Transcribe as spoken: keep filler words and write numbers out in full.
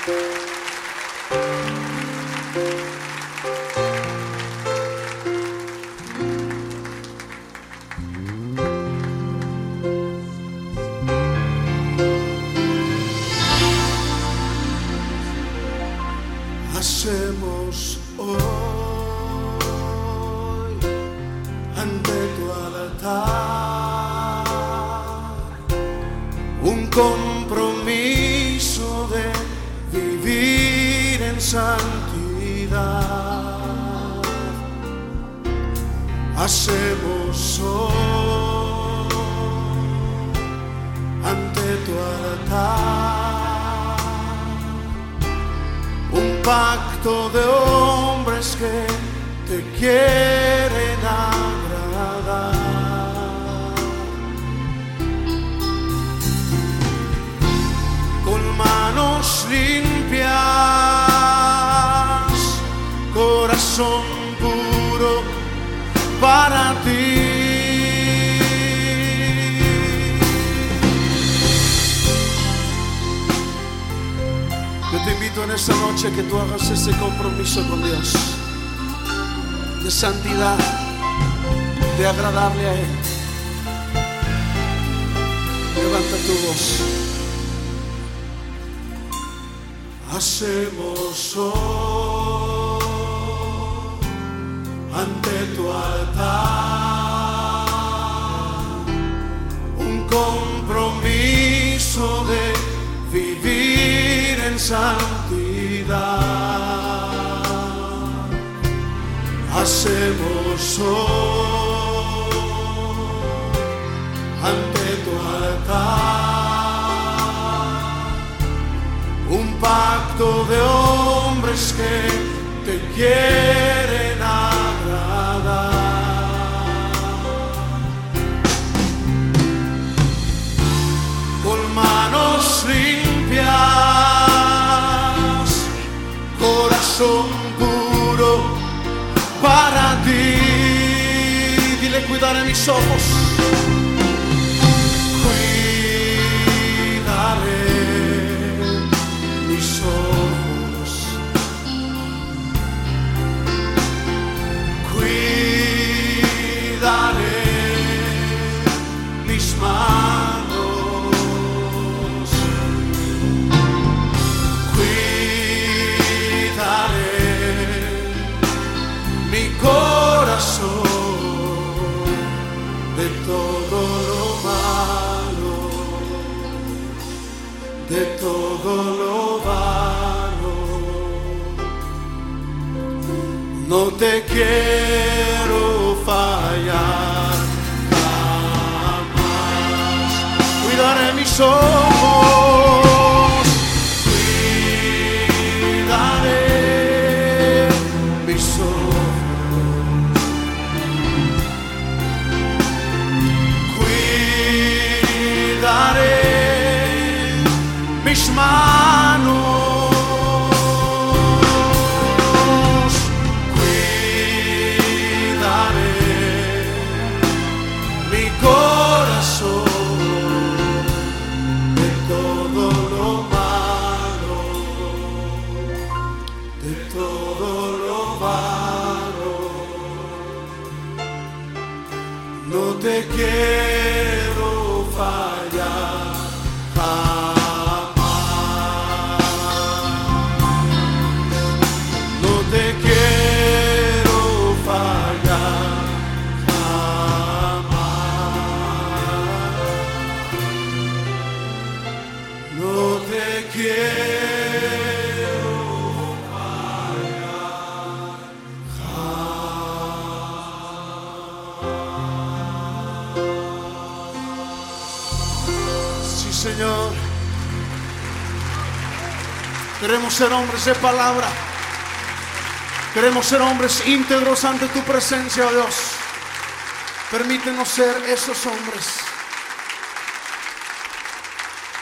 Hacemos hoy ante tu altar un compromiso de vivir en santidad. Hacemos hoy ante tu altar un pacto de hombres que te quieren agradar, con manos limpias, corazón puro para ti. Yo te invito en esta noche que tú hagas ese compromiso con Dios de santidad, de agradarle a Él. Levanta tu voz. Hacemos hoy ante tu altar un compromiso de vivir en santidad. Hacemos hoy ante tu altar un pacto de hombres que te quieren agradar, con manos limpias, corazón puro para ti. Dile: cuidaré mis ojos, cuidaré mis ojos, cuidaré mis manos, cuidaré mi corazón de todo lo malo, de todo lo vano. No te quiero fallar jamás. Cuidaré mis ojos, cuidaré mis ojos, cuidaré mis manos, cuidaré mi corazón de todo lo malo, de todo lo malo. No te quiero fallar jamás. No te quiero fallar jamás. No te quiero fallar jamás. Sí, Señor. Queremos ser hombres de palabra. Queremos ser hombres íntegros ante tu presencia, oh Dios. Permítenos ser esos hombres.